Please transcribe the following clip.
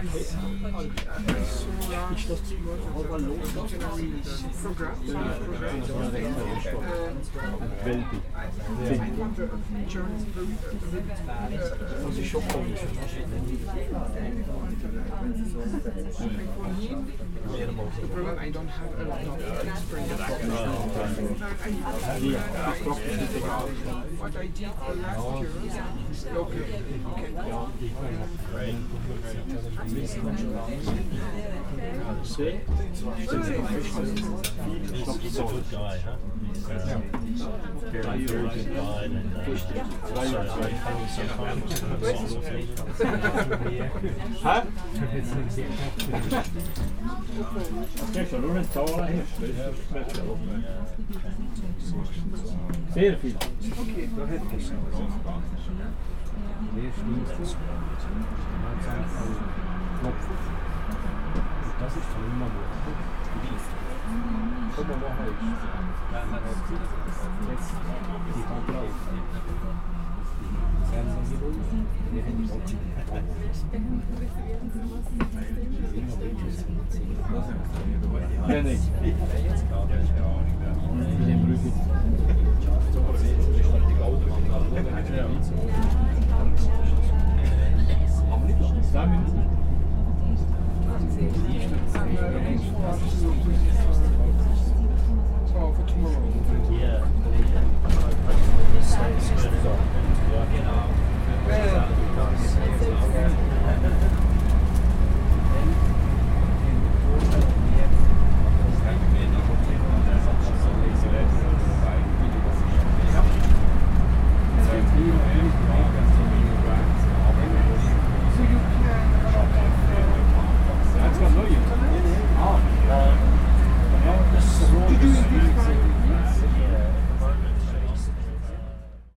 Das ist schon komisch. The problem, I don't have a lot of experience. What I did last year, He's a good guy, huh? Very good guy, and Hä? Das ist ja nur ein Zahlen. Sehr viel. okay. Da hätte ich es. Wer schließt es? Knopf. Das ist von immer gut. Komm mal machen jetzt die Kamera auf. Wir haben die Augen. Ja, nicht. In dem Rücken.